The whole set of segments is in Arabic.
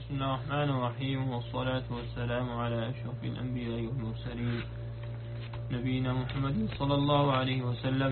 بسم الله الرحمن الرحيم، والصلاة والسلام على أشرف الأنبياء والمرسلين نبينا محمد صلى الله عليه وسلم.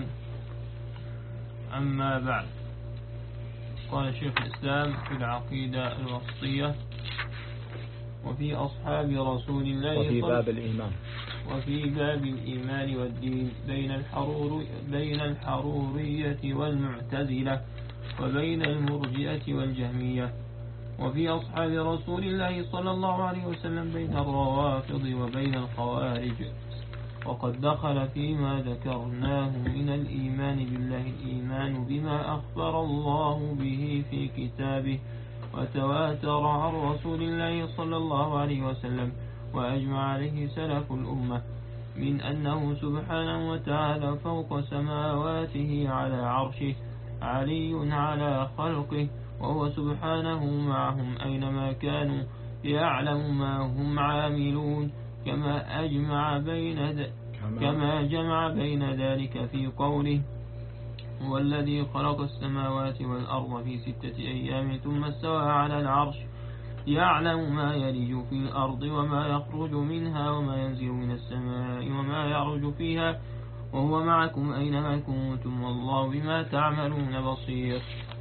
أما بعد، قال شيخ الإسلام في العقيدة الوسطية: وفي أصحاب رسول الله وفي باب الإيمان والدين بين الحرورية والمعتزلة وبين المرجئة والجهمية. وفي أصحاب رسول الله صلى الله عليه وسلم بين الروافض وبين الخوارج. وقد دخل فيما ذكرناه من الإيمان بالله الإيمان بما أخبر الله به في كتابه وتواتر عن رسول الله صلى الله عليه وسلم وأجمع عليه سلف الأمة من أنه سبحانه وتعالى فوق سماواته على عرشه علي على خلقه، وهو سبحانه معهم أينما كانوا يعلم ما هم عاملون، كما جمع بين ذلك في قوله: هو الذي خلق السماوات والأرض في 6 أيام ثم استوى على العرش يعلم ما يلج في الأرض وما يخرج منها وما ينزل من السماء وما يعرج فيها، وهو معكم أينما كنتم والله بما تعملون بصير.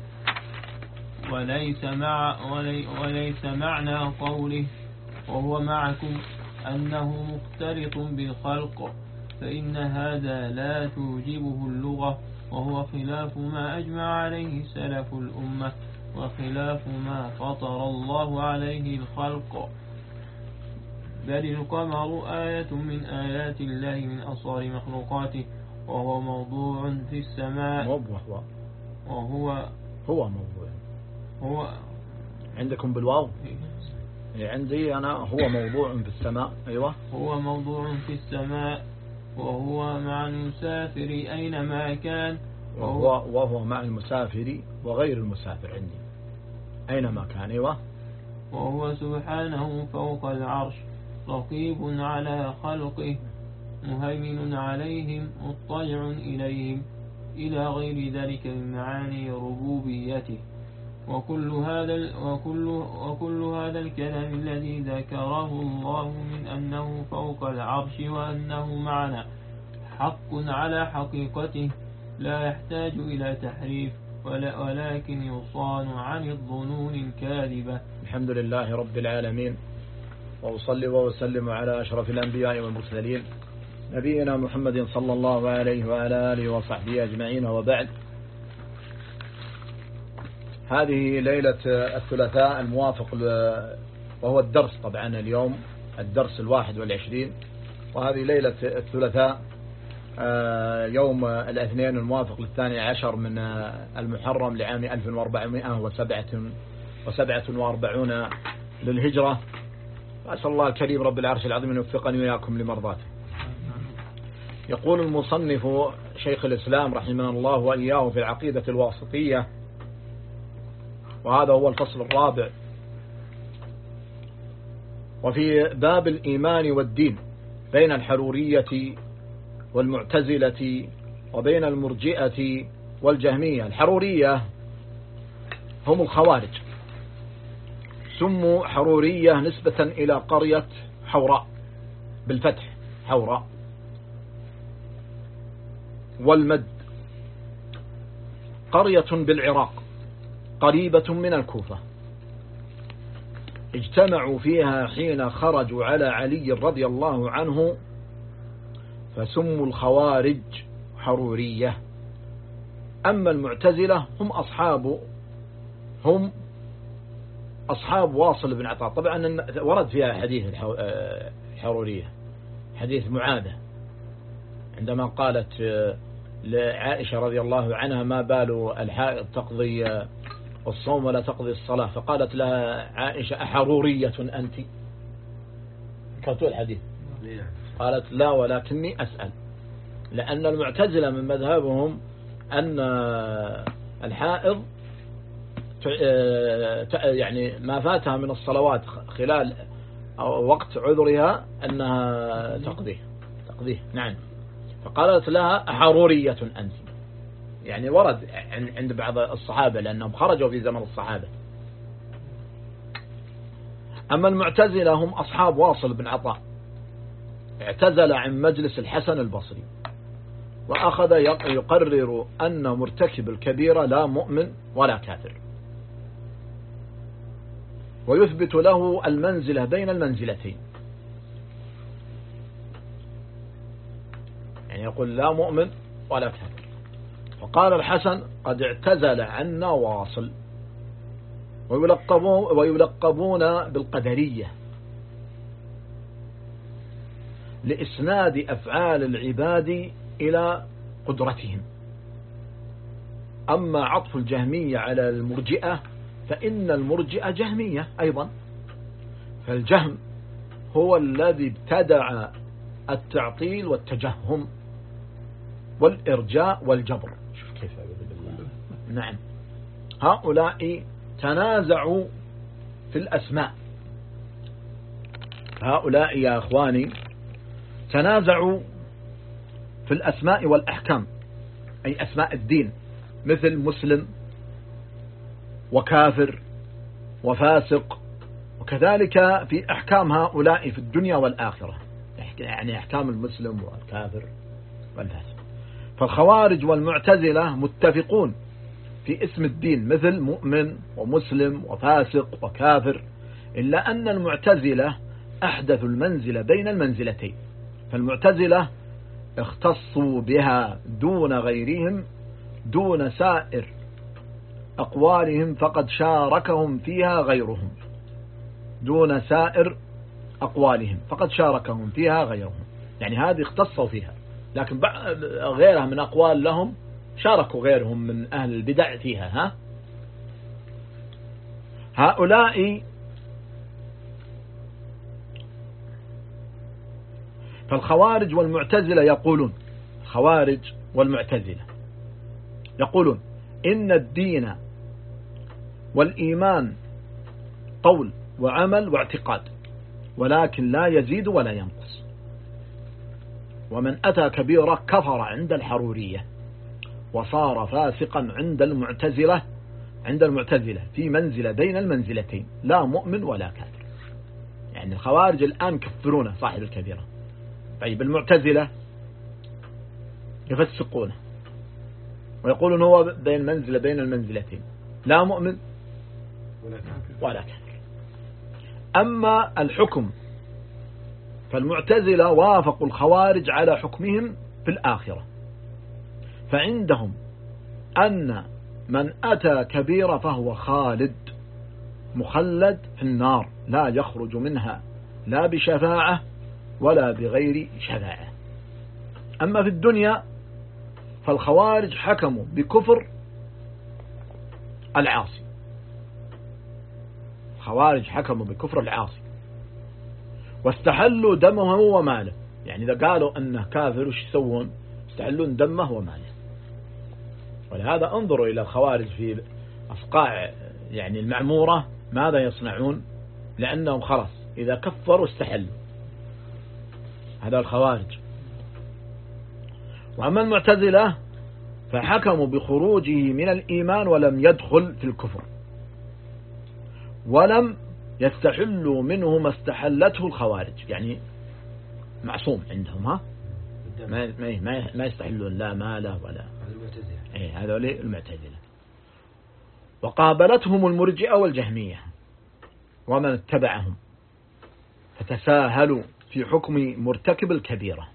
وليس معنى قوله وهو معكم أنه مختلط بالخلق، فإن هذا لا توجبه اللغة، وهو خلاف ما أجمع عليه سلف الأمة وخلاف ما فطر الله عليه الخلق. بل القمر آية من آيات الله من أصغر مخلوقاته، وهو موضوع في السماء. وهو موضوع. هو عندكم بالواو؟ عندي أنا هو موضوع في السماء. أيوة، هو موضوع في السماء، وهو مع المسافر أينما كان. وهو مع المسافر وغير المسافر عندي أينما كان. أيوة. وهو سبحانه فوق العرش رقيب على خلقه مهيمن عليهم مضطجع إليهم، إلى غير ذلك من معاني ربوبيته. وكل هذا الكلام الذي ذكره الله من أنه فوق العرش وأنه معنا حق على حقيقته، لا يحتاج إلى تحريف ولكن يصان عن الظنون الكاذبة. الحمد لله رب العالمين، وأصلي وأسلم على أشرف الأنبياء والمرسلين نبينا محمد صلى الله عليه وعلى آله وصحبه أجمعين، وبعد. هذه ليلة الثلاثاء الموافق وهو الدرس طبعا اليوم الدرس 21، وهذه ليلة الثلاثاء يوم الاثنين الموافق 12 من المحرم لعام 1447 للهجرة. أسأل الله الكريم رب العرش العظيم أن يوفقني وإياكم لمرضاته. يقول المصنف شيخ الإسلام رحمه الله وإياه في العقيدة الواسطية، وهذا هو الفصل الرابع: وفي باب الإيمان والدين بين الحرورية والمعتزلة وبين المرجئة والجهمية. الحرورية هم الخوارج، سموا حرورية نسبة إلى قرية حوراء بالفتح حوراء، والمد قرية بالعراق قريبة من الكوفة، اجتمعوا فيها حين خرجوا على علي رضي الله عنه فسموا الخوارج حرورية. أما المعتزلة هم أصحاب واصل بن عطاء. طبعا ورد فيها حديث الحرورية، حديث معاذة عندما قالت لعائشة رضي الله عنها: ما بال الحائض تقضي الصوم ولا تقضي الصلاة؟ فقالت لها عائشة: أحرورية أنت؟ كتب الحديث. قالت: لا، ولكني أسأل، لأن المعتزلة من مذهبهم أن الحائض يعني ما فاتها من الصلوات خلال وقت عذرها أنها تقضيه. نعم. فقالت لها: أحرورية أنت؟ يعني ورد عند بعض الصحابة، لأنهم خرجوا في زمن الصحابة. أما المعتزلة هم أصحاب واصل بن عطاء، اعتزل عن مجلس الحسن البصري وأخذ يقرر أن مرتكب الكبيرة لا مؤمن ولا كافر، ويثبت له المنزلة بين المنزلتين، يعني يقول لا مؤمن ولا كافر. فقال الحسن قد اعتزل عنا واصل، ويلقبون بالقدرية لإسناد أفعال العباد إلى قدرتهم. أما عطف الجهمية على المرجئة فإن المرجئة جهمية أيضا، فالجهم هو الذي ابتدع التعطيل والتجهم والإرجاء والجبر. شوف كيف نعم، هؤلاء تنازعوا في الأسماء، هؤلاء يا أخواني تنازعوا في الأسماء والأحكام، أي أسماء الدين، مثل مسلم وكافر وفاسق، وكذلك في أحكام هؤلاء في الدنيا والآخرة، يعني أحكام المسلم والكافر والفاسق. فالخوارج والمعتزلة متفقون في اسم الدين مثل مؤمن ومسلم وفاسق وكافر، إلا أن المعتزلة أحدثوا المنزلة بين المنزلتين، فالمعتزلة اختصوا بها دون غيرهم دون سائر أقوالهم، فقد شاركهم فيها غيرهم، دون سائر أقوالهم فقد شاركهم فيها غيرهم، يعني هذه اختصوا فيها، لكن غيرها من أقوال لهم شاركوا غيرهم من أهل البدع فيها. هؤلاء فالخوارج والمعتزلة يقولون، الخوارج والمعتزلة يقولون إن الدين والإيمان قول وعمل واعتقاد، ولكن لا يزيد ولا ينقص، ومن أتى كبيرة كفر عند الحرورية وصار فاسقا عند المعتزلة في منزلة بين المنزلتين، لا مؤمن ولا كافر. يعني الخوارج الآن كفرونه صاحب الكبيرة، طيب المعتزلة يفسقونه ويقولون هو بين المنزلتين، لا مؤمن ولا كافر. أما الحكم فالمعتزلة وافقوا الخوارج على حكمهم في الآخرة، فعندهم أن من أتى كبيرة فهو خالد مخلد في النار لا يخرج منها لا بشفاعة ولا بغير شفاعة. أما في الدنيا فالخوارج حكموا بكفر العاصي، الخوارج حكموا بكفر العاصي واستحلوا دمه وماله، يعني إذا قالوا أنه كافر وش يسوون؟ يستحلون دمه وماله. ولهذا انظروا إلى الخوارج في أصقاع يعني المعمورة ماذا يصنعون، لأنهم خلص إذا كفروا استحلوا، هذا الخوارج. وأما المعتزلة فحكموا بخروجه من الإيمان ولم يدخل في الكفر، ولم يستحلوا منه ما استحلته الخوارج، يعني معصوم عندهم، ما يستحلون لا ماله ولا هذول المعتزلة. وقابلتهم المرجئة والجهمية ومن اتبعهم، فتساهلوا في حكم مرتكب الكبيرة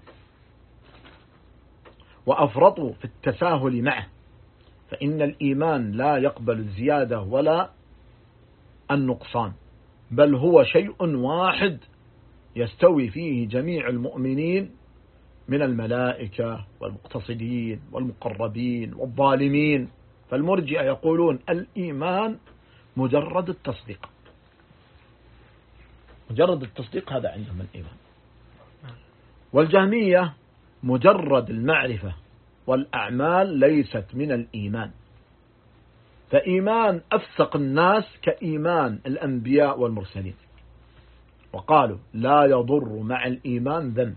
وأفرطوا في التساهل معه، فإن الإيمان لا يقبل الزيادة ولا النقصان، بل هو شيء واحد يستوي فيه جميع المؤمنين من الملائكة والمقتصدين والمقربين والظالمين. فالمرجئة يقولون الإيمان مجرد التصديق، مجرد التصديق هذا عندهم الإيمان. والجهمية مجرد المعرفة والأعمال ليست من الإيمان، فإيمان أفسق الناس كإيمان الأنبياء والمرسلين، وقالوا لا يضر مع الإيمان ذنب.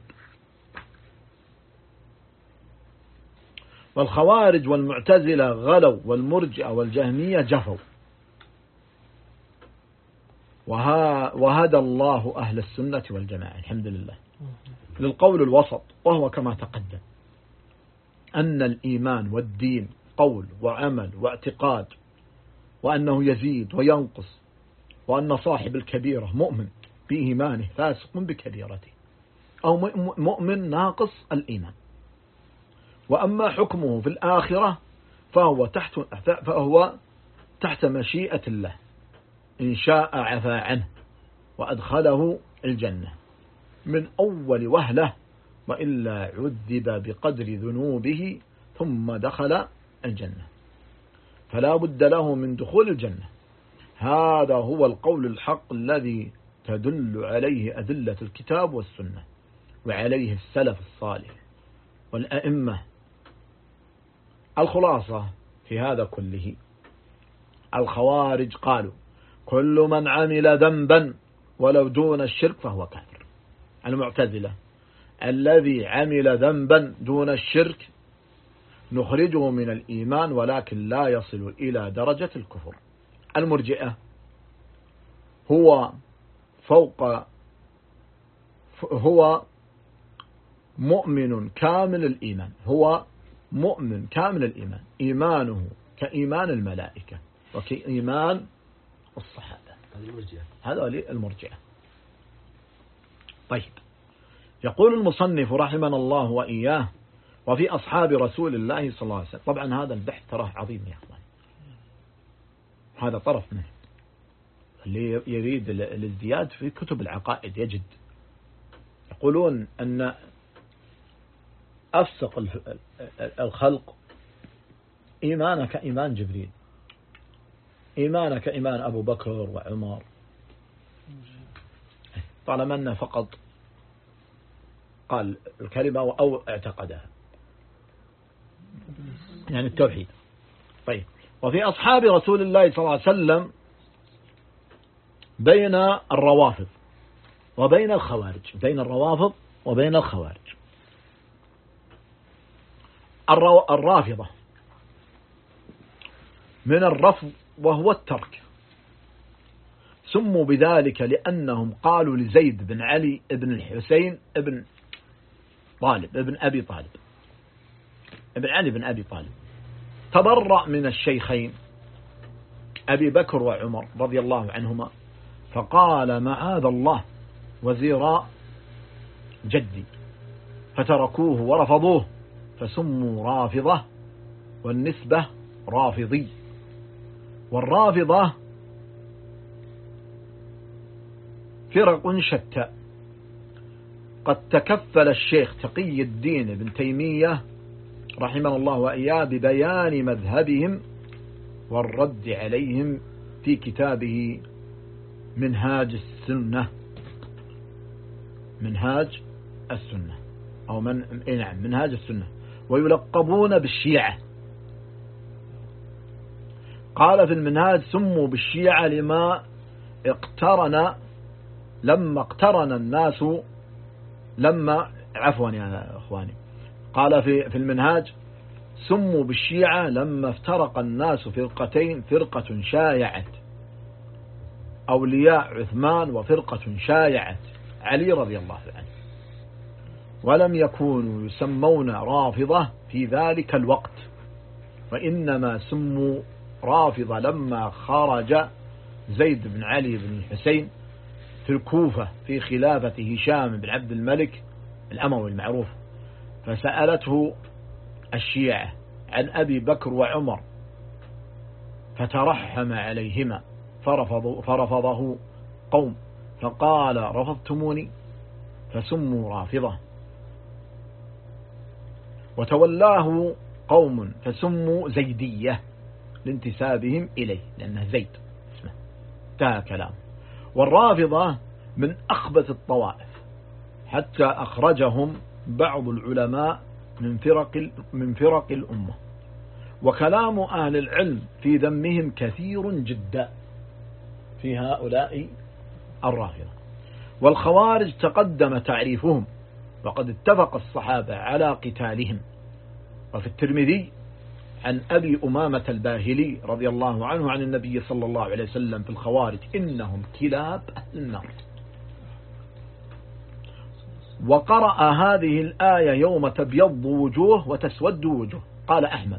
والخوارج والمعتزلة غلوا، والمرجئة والجهمية جفوا. وهدى الله أهل السنة والجماعة الحمد لله للقول الوسط، وهو كما تقدم أن الإيمان والدين قول وعمل واعتقاد، وأنه يزيد وينقص، وأن صاحب الكبيرة مؤمن بإيمانه فاسق بكبيرته، أو مؤمن ناقص الإيمان. وأما حكمه في الآخرة فهو تحت مشيئة الله، إن شاء عفى عنه وأدخله الجنة من أول وهلة، وإلا عذب بقدر ذنوبه ثم دخل الجنة، فلا بد له من دخول الجنة. هذا هو القول الحق الذي تدل عليه أدلة الكتاب والسنة، وعليه السلف الصالح والأئمة. الخلاصة في هذا كله، الخوارج قالوا كل من عمل ذنبا ولو دون الشرك فهو كافر. المعتزلة الذي عمل ذنبا دون الشرك نخرجه من الإيمان ولكن لا يصل إلى درجة الكفر. المرجئة هو مؤمن كامل الإيمان، هو مؤمن كامل الإيمان، إيمانه كإيمان الملائكة وكإيمان الصحابة. هذا المرجئة. طيب، يقول المصنف رحمنا الله وإياه: وفي أصحاب رسول الله صلى الله عليه وسلم. طبعا هذا البحث تراه عظيم يا أخوان، هذا طرف منه. اللي يريد الازدياد في كتب العقائد يجد. يقولون أن أفسق الخلق إيمانك إيمان جبريل، إيمانك إيمان أبو بكر وعمر، طالما أنه فقط قال الكلمة أو اعتقدها، يعني التوحيد. طيب، وفي أصحاب رسول الله صلى الله عليه وسلم بين الروافض وبين الخوارج، بين الروافض وبين الخوارج. الرافضة من الرفض وهو الترك، سموا بذلك لأنهم قالوا لزيد بن علي بن الحسين ابن أبي طالب، ابن علي بن أبي طالب، تبرأ من الشيخين أبي بكر وعمر رضي الله عنهما، فقال معاذ الله وزيراء جدي، فتركوه ورفضوه، فسموا رافضة، والنسبة رافضي. والرافضة فرق شتى، قد تكفل الشيخ تقي الدين بن تيمية رحمه الله وإياه ببيان مذهبهم والرد عليهم في كتابه منهاج السنة، منهاج السنة، أو منهاج السنة، ويلقبون بالشيعة. قال في المنهاج: سموا بالشيعة لما عفوا يا أخواني، قال في المنهاج: سموا بالشيعة لما افترق الناس فرقتين، فرقة شايعت أولياء عثمان وفرقة شايعت علي رضي الله عنه، ولم يكونوا يسمون رافضة في ذلك الوقت، وإنما سموا رافضة لما خرج زيد بن علي بن الحسين في الكوفة في خلافة هشام بن عبد الملك الأموي المعروف، فسألته الشيعة عن أبي بكر وعمر فترحم عليهما فرفضه قوم، فقال: رفضتموني؟ فسموا رافضة. وتولاه قوم فسموا زيدية لانتسابهم إليه، لأنه زيد اسمه، انتهى كلام. والرافضة من أخبث الطوائف، حتى أخرجهم بعض العلماء من فرق الأمة، وكلام أهل العلم في ذمهم كثير جدا في هؤلاء الرافضة. والخوارج تقدم تعريفهم، وقد اتفق الصحابة على قتالهم. وفي الترمذي عن أبي أمامة الباهلي رضي الله عنه عن النبي صلى الله عليه وسلم في الخوارج إنهم كلاب أهل النار. وقرأ هذه الآية يوم تبيض وجوه وتسود وجوه. قال أحمد: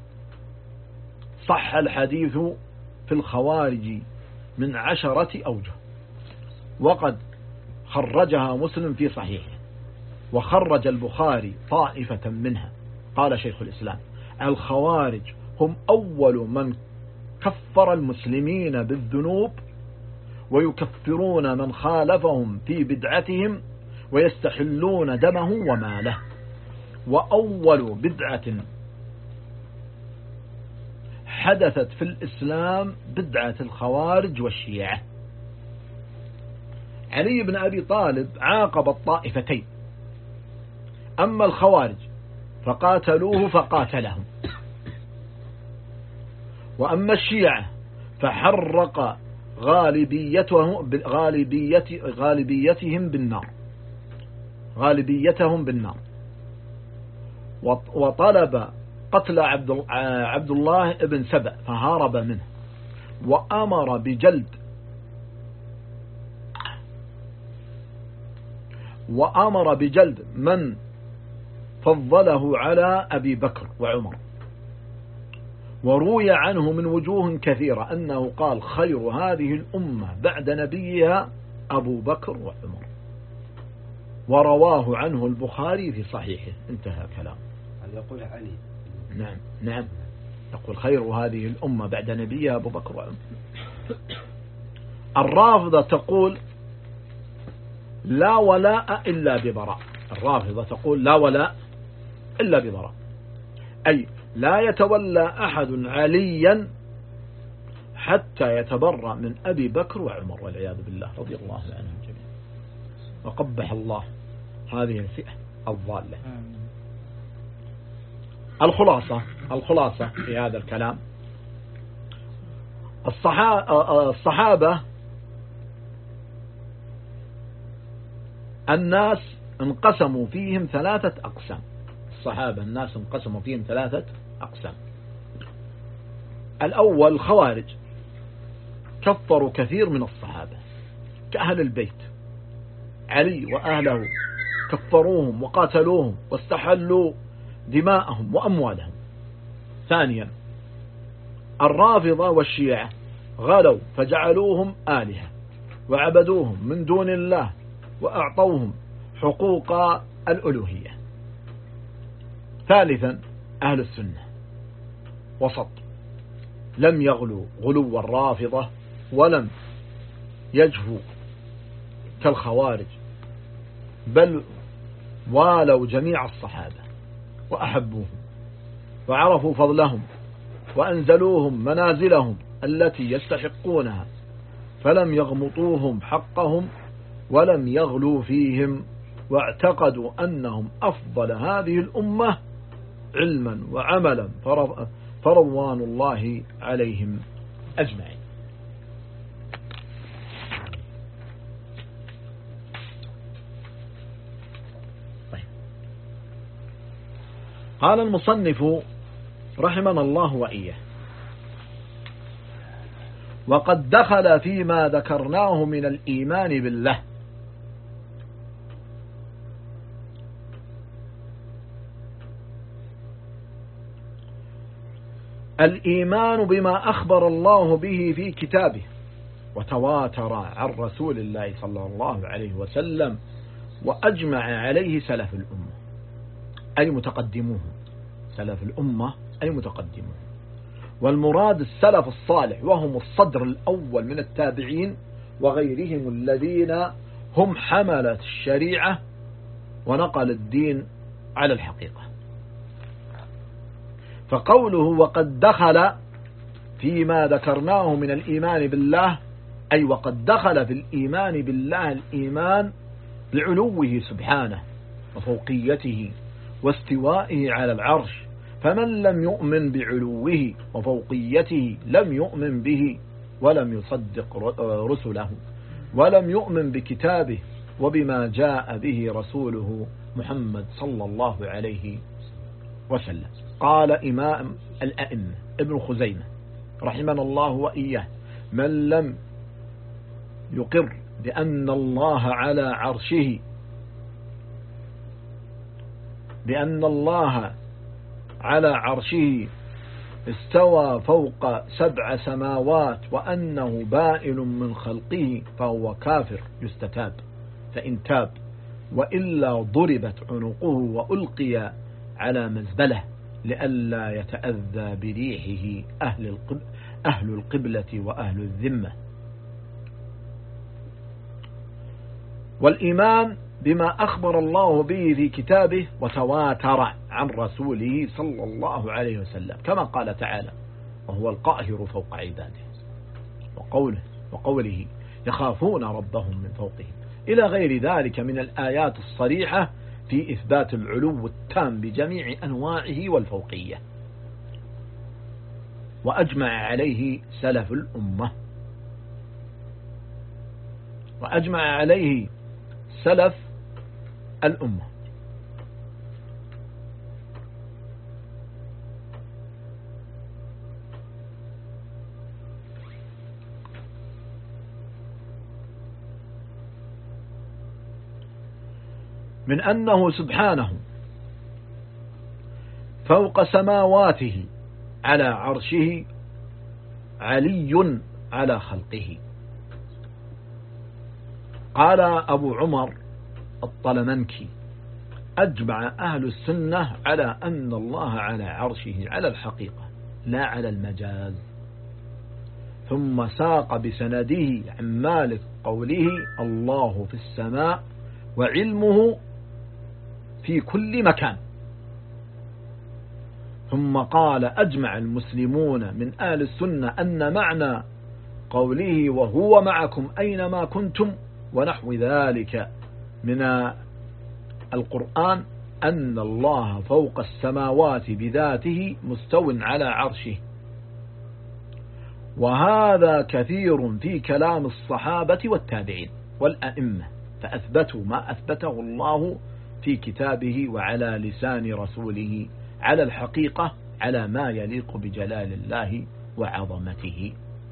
صح الحديث في الخوارج من 10 أوجه، وقد خرجها مسلم في صحيحه، وخرج البخاري طائفة منها. قال شيخ الإسلام: الخوارج هم أول من كفر المسلمين بالذنوب، ويكفرون من خالفهم في بدعتهم، ويستحلون دمه وماله. وأول بدعة حدثت في الإسلام بدعة الخوارج والشيعة. علي بن أبي طالب عاقب الطائفتين، أما الخوارج فقاتلوه فقاتلهم، وأما الشيعة فحرق غالبيتهم بالنار، وطلب قتل عبد الله بن سبأ فهارب منه، وأمر بجلد من فضله على أبي بكر وعمر. وروي عنه من وجوه كثيرة أنه قال: خير هذه الأمة بعد نبيها أبو بكر وعمر. ورواه عنه البخاري في صحيحه. انتهى كلام. يقول علي. نعم يقول: خير هذه الأمة بعد نبيها أبو بكر وعمر. الرافضة تقول: لا ولاء إلا ببراء. الرافضة تقول: لا ولاء إلا ببراء، أي لا يتولى أحد عليا حتى يتبرأ من أبي بكر وعمر والعياذ بالله رضي الله عنهم جميعا. وقبح الله هذه الفئة الضالة. الخلاصة في هذا الكلام: الصحابة الناس انقسموا فيهم 3 أقسام. الصحابة الناس انقسموا فيهم 3 أقسام. الأول الخوارج، كفروا كثير من الصحابة كأهل البيت، علي وأهله كفروهم وقاتلوهم واستحلوا دماءهم وأموالهم. ثانيا الرافضة والشيعة غلوا فجعلوهم آلهة وعبدوهم من دون الله وأعطوهم حقوق الألوهية. ثالثا أهل السنة وسط، لم يغلوا غلو الرافضة ولم يجفوا كالخوارج، بل والوا جميع الصحابة وأحبوهم وعرفوا فضلهم وأنزلوهم منازلهم التي يستحقونها، فلم يغمطوهم حقهم ولم يغلوا فيهم، واعتقدوا أنهم أفضل هذه الأمة علما وعملا، فرضوان الله عليهم أجمعين. طيب. قال المصنف رحمنا الله وإياه: وقد دخل فيما ذكرناه من الإيمان بالله الإيمان بما أخبر الله به في كتابه وتواتر عن رسول الله صلى الله عليه وسلم وأجمع عليه سلف الأمة أي متقدموهم. سلف الأمة أي متقدموهم، والمراد السلف الصالح، وهم الصدر الأول من التابعين وغيرهم الذين هم حملة الشريعة ونقل الدين على الحقيقة. فقوله وقد دخل فيما ذكرناه من الإيمان بالله، أي وقد دخل في الإيمان بالله الإيمان بعلوه سبحانه وفوقيته واستوائه على العرش، فمن لم يؤمن بعلوه وفوقيته لم يؤمن به ولم يصدق رسله ولم يؤمن بكتابه وبما جاء به رسوله محمد صلى الله عليه وسلم. قال إمام الأئمة ابن خزيمة رحمنا الله وإياه: من لم يقر بأن الله على عرشه استوى فوق 7 سماوات وأنه بائن من خلقه فهو كافر يستتاب، فإن تاب، وإلا ضربت عنقه وألقي على مزبلة لئلا يتأذى بريحه أهل القبلة وأهل الذمة. والإيمان بما أخبر الله به في كتابه وتواتر عن رسوله صلى الله عليه وسلم، كما قال تعالى: وهو القاهر فوق عباده، وقوله يخافون ربهم من فوقهم، إلى غير ذلك من الآيات الصريحة في إثبات العلو التام بجميع أنواعه والفوقية. وأجمع عليه سلف الأمة، وأجمع عليه سلف الأمة. من أنه سبحانه فوق سماواته على عرشه علي على خلقه. قال أبو عمر الطلمنكي: أجمع أهل السنة على أن الله على عرشه على الحقيقة لا على المجاز. ثم ساق بسنده عن مالك قوله: الله في السماء وعلمه في كل مكان. ثم قال: أجمع المسلمون من أهل السنة أن معنى قوله وهو معكم أينما كنتم ونحو ذلك من القرآن أن الله فوق السماوات بذاته مستو على عرشه. وهذا كثير في كلام الصحابة والتابعين والأئمة، فأثبتوا ما أثبته الله في كتابه وعلى لسان رسوله على الحقيقة، على ما يليق بجلال الله وعظمته.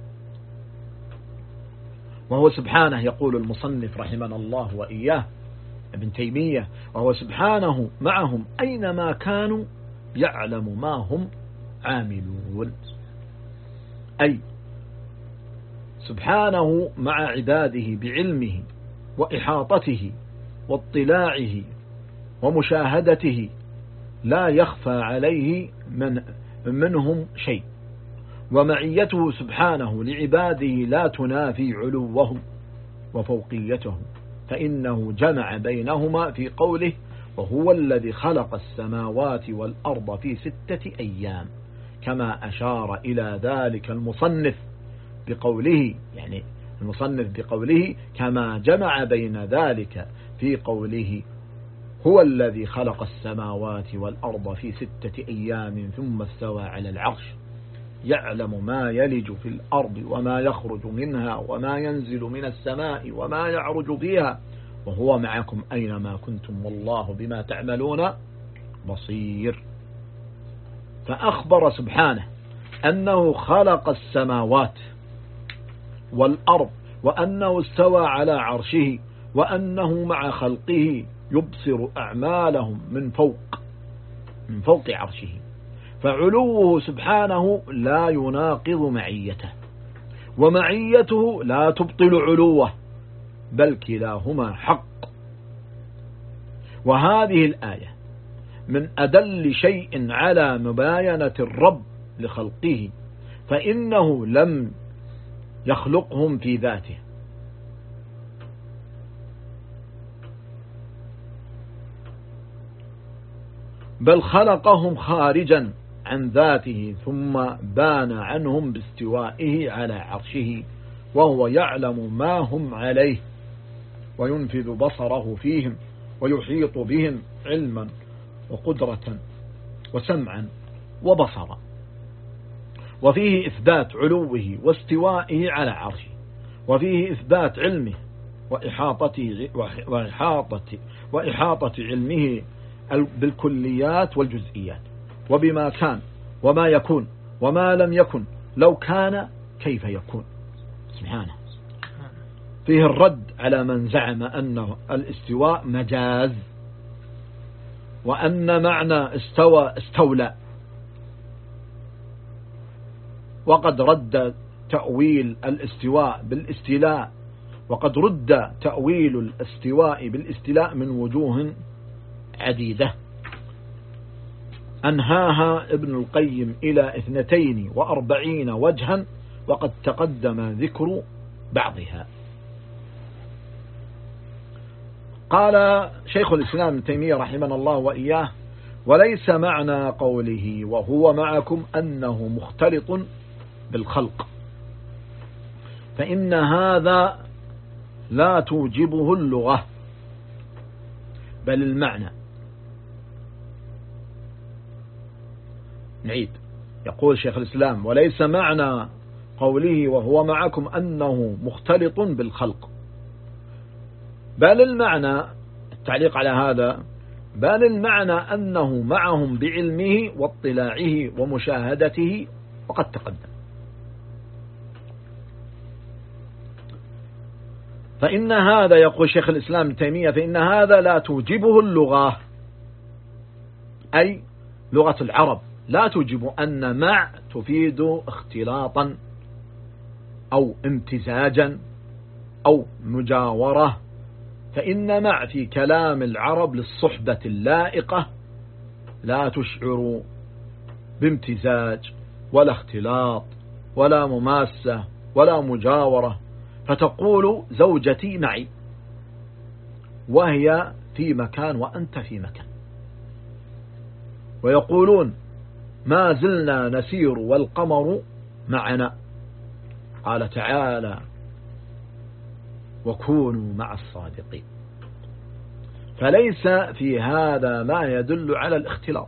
وهو سبحانه، يقول المصنف رحمنا الله وإياه ابن تيمية: وهو سبحانه معهم أينما كانوا يعلم ما هم عاملون. أي سبحانه مع عباده بعلمه وإحاطته واطلاعه ومشاهدته، لا يخفى عليه منهم شيء. ومعيته سبحانه لعباده لا تنافي علوه وفوقيته، فإنه جمع بينهما في قوله: وهو الذي خلق السماوات والأرض في 6 أيام، كما أشار إلى ذلك المصنف بقوله، يعني المصنف بقوله كما جمع بين ذلك في قوله: هو الذي خلق السماوات والأرض في 6 أيام ثم استوى على العرش، يعلم ما يلج في الأرض وما يخرج منها وما ينزل من السماء وما يعرج فيها، وهو معكم أينما كنتم والله بما تعملون بصير. فأخبر سبحانه أنه خلق السماوات والأرض، وأنه استوى على عرشه، وأنه مع خلقه يبصر أعمالهم من فوق عرشه. فعلوه سبحانه لا يناقض معيته، ومعيته لا تبطل علوه، بل كلاهما حق. وهذه الآية من أدل شيء على مباينة الرب لخلقه، فإنه لم يخلقهم في ذاته، بل خلقهم خارجا عن ذاته، ثم بان عنهم باستوائه على عرشه، وهو يعلم ما هم عليه وينفذ بصره فيهم ويحيط بهم علما وقدرة وسمعا وبصرا. وفيه إثبات علوه واستوائه على عرشه، وفيه إثبات علمه وإحاطة علمه بالكليات والجزئيات، وبما كان وما يكون وما لم يكن لو كان كيف يكون. سبحانه. فيه الرد على من زعم أن الاستواء مجاز، وأن معنى استولى، وقد رد تأويل الاستواء بالاستيلاء، وقد رد تأويل الاستواء بالاستيلاء من وجوه عديدة أنهاها ابن القيم إلى 42 وجها، وقد تقدم ذكر بعضها. قال شيخ الإسلام ابن تيمية رحمه الله وإياه: وليس معنى قوله وهو معكم أنه مختلط بالخلق، فإن هذا لا توجبه اللغة، بل المعنى. نعيد. يقول شيخ الإسلام: وليس معنى قوله وهو معكم أنه مختلط بالخلق، بل المعنى، التعليق على هذا، بل المعنى أنه معهم بعلمه واطلاعه ومشاهدته، وقد تقدم. فإن هذا، يقول شيخ الإسلام ابن تيمية، فإن هذا لا توجبه اللغة، أي لغة العرب لا توجب أن مع تفيد اختلاطا أو امتزاجا أو مجاورة، فإن مع في كلام العرب للصحبة اللائقة لا تشعر بامتزاج ولا اختلاط ولا مماسة ولا مجاورة، فتقول زوجتي معي وهي في مكان وأنت في مكان، ويقولون ما زلنا نسير والقمر معنا. قال تعالى: وكونوا مع الصادقين. فليس في هذا ما يدل على الاختلاط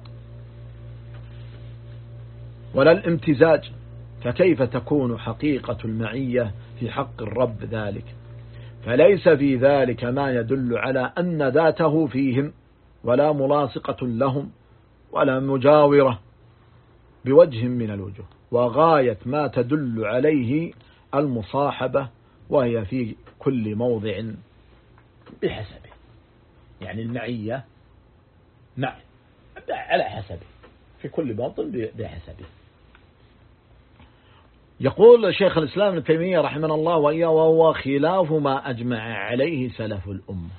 ولا الامتزاج، فكيف تكون حقيقة المعية في حق الرب ذلك؟ فليس في ذلك ما يدل على أن ذاته فيهم، ولا ملاصقة لهم، ولا مجاورة بوجه من الوجوه، وغاية ما تدل عليه المصاحبة، وهي في كل موضع بحسبه. يعني المعية مع على حسبه، في كل موطن بحسبه. يقول شيخ الإسلام ابن تيمية رحمه الله وإياه: وهو خلاف ما أجمع عليه سلف الأمة،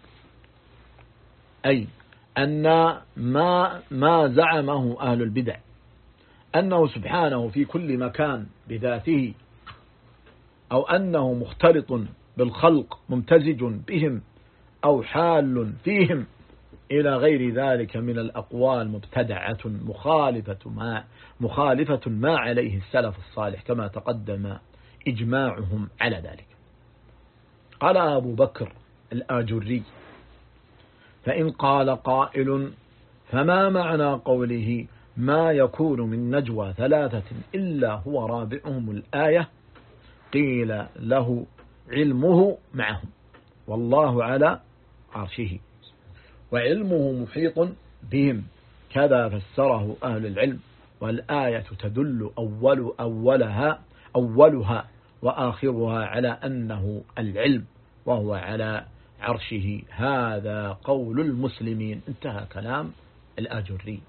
أي أن ما زعمه أهل البدع أنه سبحانه في كل مكان بذاته، أو أنه مختلط بالخلق ممتزج بهم، أو حال فيهم، إلى غير ذلك من الأقوال مبتدعة مخالفة ما عليه السلف الصالح، كما تقدم إجماعهم على ذلك. قال أبو بكر الآجري: فإن قال قائل: فما معنى قوله ما يكون من نجوى ثلاثة إلا هو رابعهم الآية؟ قيل له: علمه معهم، والله على عرشه، وعلمه محيط بهم، كذا فسره أهل العلم، والآية تدل أولها وآخرها على أنه العلم، وهو على عرشه. هذا قول المسلمين. انتهى كلام الآجري.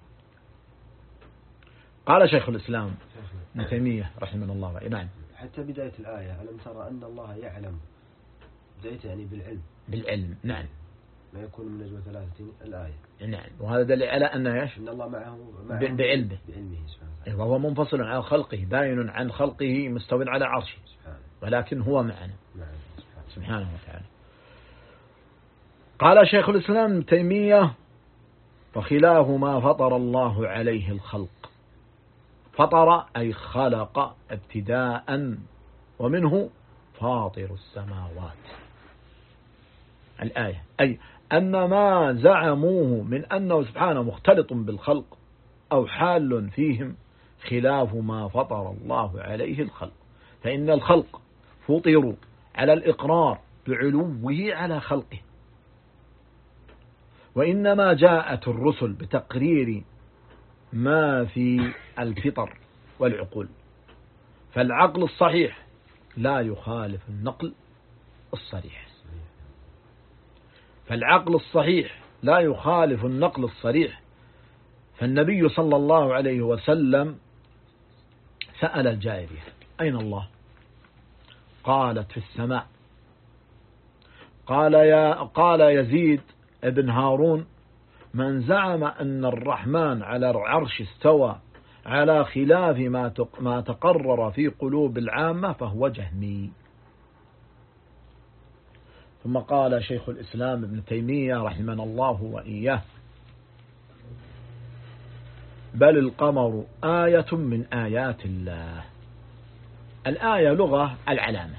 قال شيخ الإسلام ابن تيمية رحمه الله: نعم. حتى بداية الآية: ألم ترى أن الله يعلم، بداية يعني بالعلم. نعم. ما يكون من نجوى ثلاثة الآية. نعم. وهذا دليل على أنه إيش؟ إن الله معه بعلمه سبحانه، وهو منفصل عن خلقه، باين عن خلقه، مستوٍ على عرشه، ولكن هو معنا سبحانه وتعالى. قال شيخ الإسلام ابن تيمية: فخلاف ما فطر الله عليه الخلق. فطر أي خلق ابتداء، ومنه فاطر السماوات. الآية أي أن ما زعموه من أنه سبحانه مختلط بالخلق أو حال فيهم خلاف ما فطر الله عليه الخلق، فإن الخلق فطروا على الإقرار بعلوه على خلقه، وإنما جاءت الرسل بتقرير ما في الفطر والعقول، فالعقل الصحيح لا يخالف النقل الصريح، فالعقل الصحيح لا يخالف النقل الصريح. فالنبي صلى الله عليه وسلم سأل الجارية أين الله؟ قالت في السماء. قال يزيد ابن هارون من زعم أن الرحمن على العرش استوى على خلاف ما تقرر في قلوب العامة فهو جهمي. ثم قال شيخ الإسلام ابن تيمية رحمنا الله وإياه بل القمر آية من آيات الله. الآية لغة العلامة،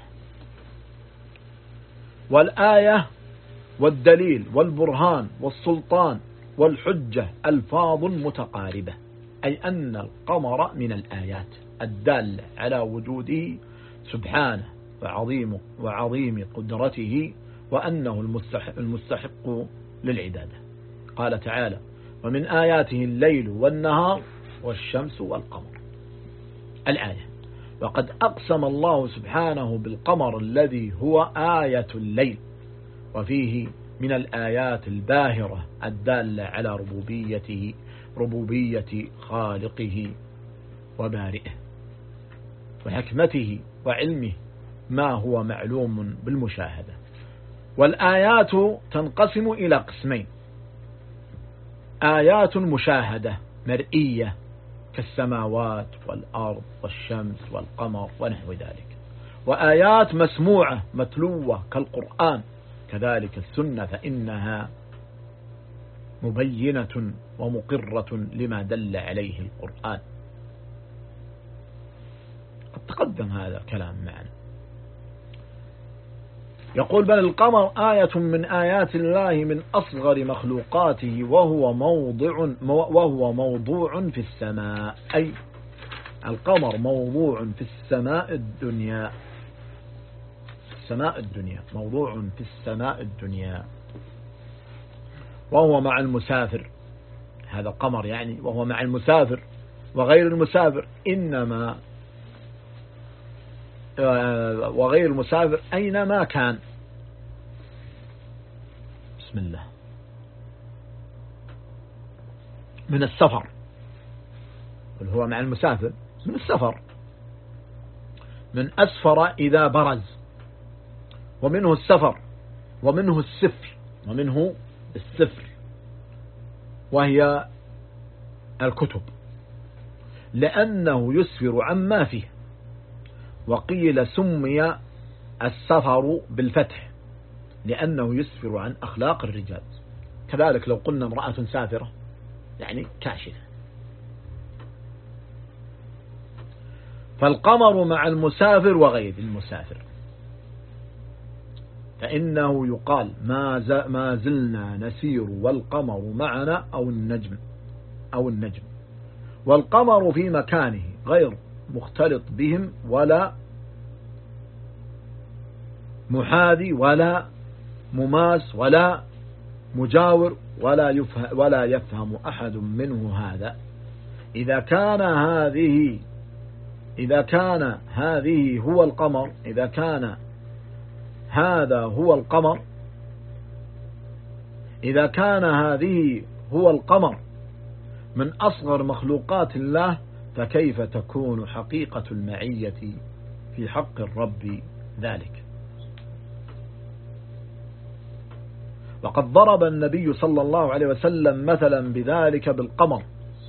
والآية والدليل والبرهان والسلطان والحجة ألفاظ متقاربة، أي أن القمر من الآيات الدالة على وجوده سبحانه وعظيم قدرته وأنه المستحق للعبادة. قال تعالى ومن آياته الليل والنهار والشمس والقمر الآية. وقد أقسم الله سبحانه بالقمر الذي هو آية الليل، وفيه من الآيات الباهرة الدالة على ربوبية خالقه وبارئه وحكمته وعلمه ما هو معلوم بالمشاهدة. والآيات تنقسم إلى قسمين: آيات مشاهدة مرئية كالسماوات والأرض والشمس والقمر ونحو ذلك، وآيات مسموعة متلوة كالقرآن، كذلك السنة فإنها مبينة ومقرة لما دل عليه القرآن. قد تقدم هذا الكلام معنا. يقول بل القمر آية من آيات الله من أصغر مخلوقاته وهو موضوع في السماء، أي القمر موضوع في السماء الدنيا، موضوع في السماء الدنيا، وهو مع المسافر. هذا القمر يعني وهو مع المسافر وغير المسافر، إنما وغير المسافر أينما كان. بسم الله. من السفر، هو مع المسافر من السفر، من أسفر إذا برز، ومنه السفر ومنه السفر وهي الكتب، لأنه يسفر عما فيه. وقيل سمي السفر بالفتح لأنه يسفر عن أخلاق الرجال. كذلك لو قلنا امرأة سافرة يعني كاشفة. فالقمر مع المسافر وغير المسافر، فإنه يقال ما زلنا نسير والقمر معنا أو النجم، والقمر في مكانه غير مختلط بهم ولا محاذي ولا مماس ولا مجاور ولا يفهم أحد منه هذا. إذا كان هذه هو القمر، إذا كان هذا هو القمر، إذا كان هذه هو القمر من أصغر مخلوقات الله، فكيف تكون حقيقة المعية في حق الرب ذلك؟ وقد ضرب النبي صلى الله عليه وسلم مثلا بذلك بالقمر،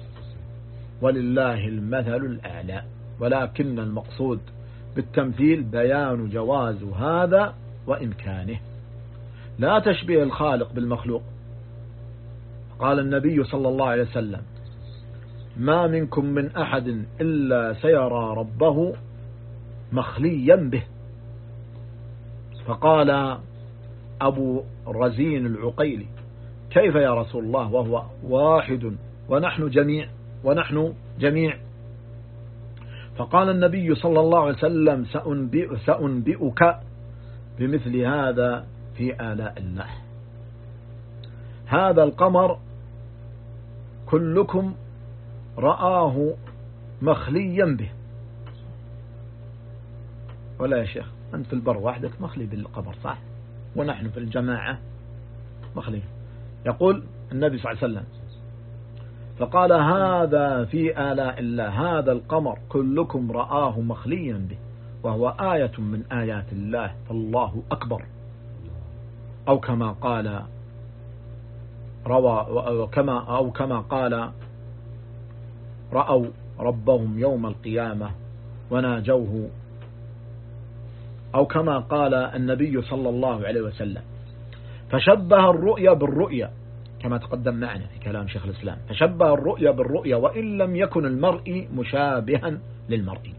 ولله المثل الأعلى، ولكن المقصود بالتمثيل بيان جواز هذا وإمكانه، لا تشبيه الخالق بالمخلوق. قال النبي صلى الله عليه وسلم ما منكم من أحد إلا سيرى ربه مخليا به. فقال أبو رزين العقيلي كيف يا رسول الله وهو واحد ونحن جميع؟ فقال النبي صلى الله عليه وسلم سأنبئك بمثل هذا في آلاء الله. هذا القمر كلكم رآه مخليا به. ولا يا شيخ أنت في البر وحدك مخلي بالقبر صح، ونحن في الجماعة مخلي. يقول النبي صلى الله عليه وسلم فقال هذا في آلاء الله، هذا القمر كلكم رآه مخليا به وهو آية من آيات الله فالله أكبر. أو كما قال كما قال رأوا ربهم يوم القيامة وناجوه. أو كما قال النبي صلى الله عليه وسلم فشبه الرؤيا بالرؤيا كما تقدم معنا في كلام شيخ الإسلام، فشبه الرؤيا بالرؤيا وإن لم يكن المرء مشابها للمرء.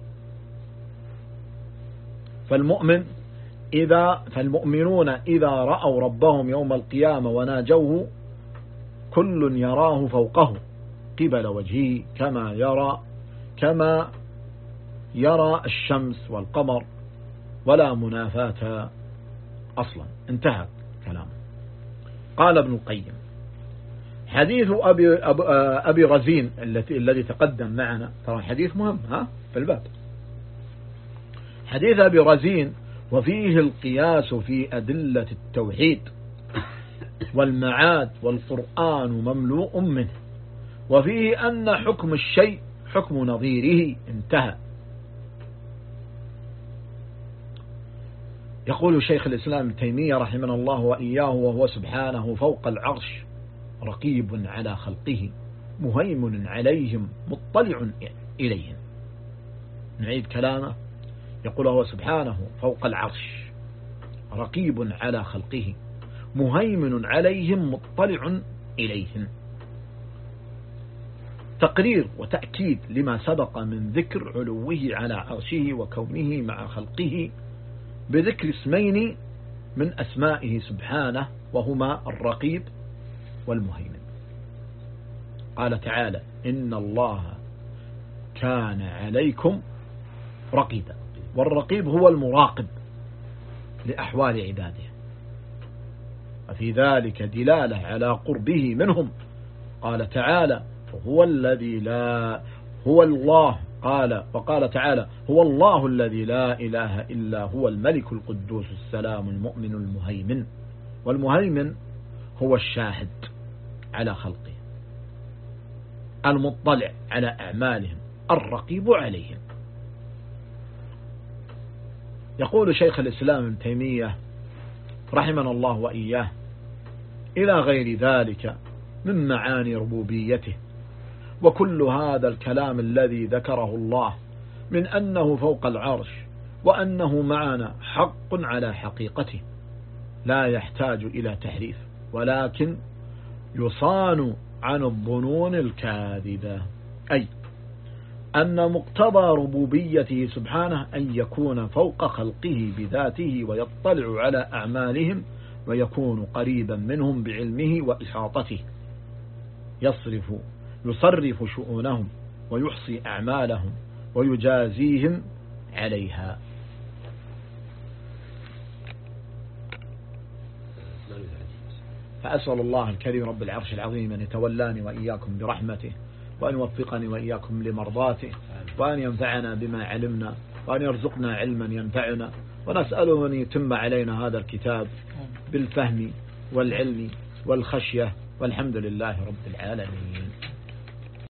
فالمؤمنون إذا رأوا ربهم يوم القيامة وناجوه كل يراه فوقه قبل وجهه كما يرى الشمس والقمر ولا منافاة أصلا. انتهى كلامه. قال ابن القيم حديث أبي رزين الذي تقدم معنا، ترى حديث مهم في الباب، حديث أبي رزين وفيه القياس في أدلة التوحيد والمعاد والقرآن مملوء منه، وفيه أن حكم الشيء حكم نظيره. انتهى. يقول شيخ الإسلام ابن تيمية رحمه الله وإياه وهو سبحانه فوق العرش رقيب على خلقه مهيمن عليهم مطلع إليهم. نعيد كلامه. يقول هو سبحانه فوق العرش رقيب على خلقه مهيمن عليهم مطلع إليهم. تقرير وتأكيد لما سبق من ذكر علوه على عرشه وكونه مع خلقه بذكر اسمين من أسمائه سبحانه وهما الرقيب والمهيمن. قال تعالى إن الله كان عليكم رقيبا، والرقيب هو المراقب لأحوال عباده، وفي ذلك دلالة على قربه منهم. قال تعالى هو الذي لا هو الله وقال تعالى هو الله الذي لا إله إلا هو الملك القدوس السلام المؤمن المهيمن. والمهيمن هو الشاهد على خلقه المطلع على أعمالهم الرقيب عليهم. يقول شيخ الإسلام ابن تيمية رحمنا الله وإياه إلى غير ذلك من معاني ربوبيته. وكل هذا الكلام الذي ذكره الله من أنه فوق العرش وأنه معنا حق على حقيقته لا يحتاج إلى تحريف، ولكن يصان عن الظنون الكاذبة، أي أن مقتضى ربوبيته سبحانه أن يكون فوق خلقه بذاته ويطلع على أعمالهم ويكون قريبا منهم بعلمه وإحاطته، يصرف شؤونهم ويحصي أعمالهم ويجازيهم عليها. فأسأل الله الكريم رب العرش العظيم أن يتولاني وإياكم برحمته، وأن يوفقني وإياكم لمرضاته، وأن ينفعنا بما علمنا، وأن يرزقنا علما ينفعنا، ونسأله أن يتم علينا هذا الكتاب بالفهم والعلم والخشية، والحمد لله رب العالمين.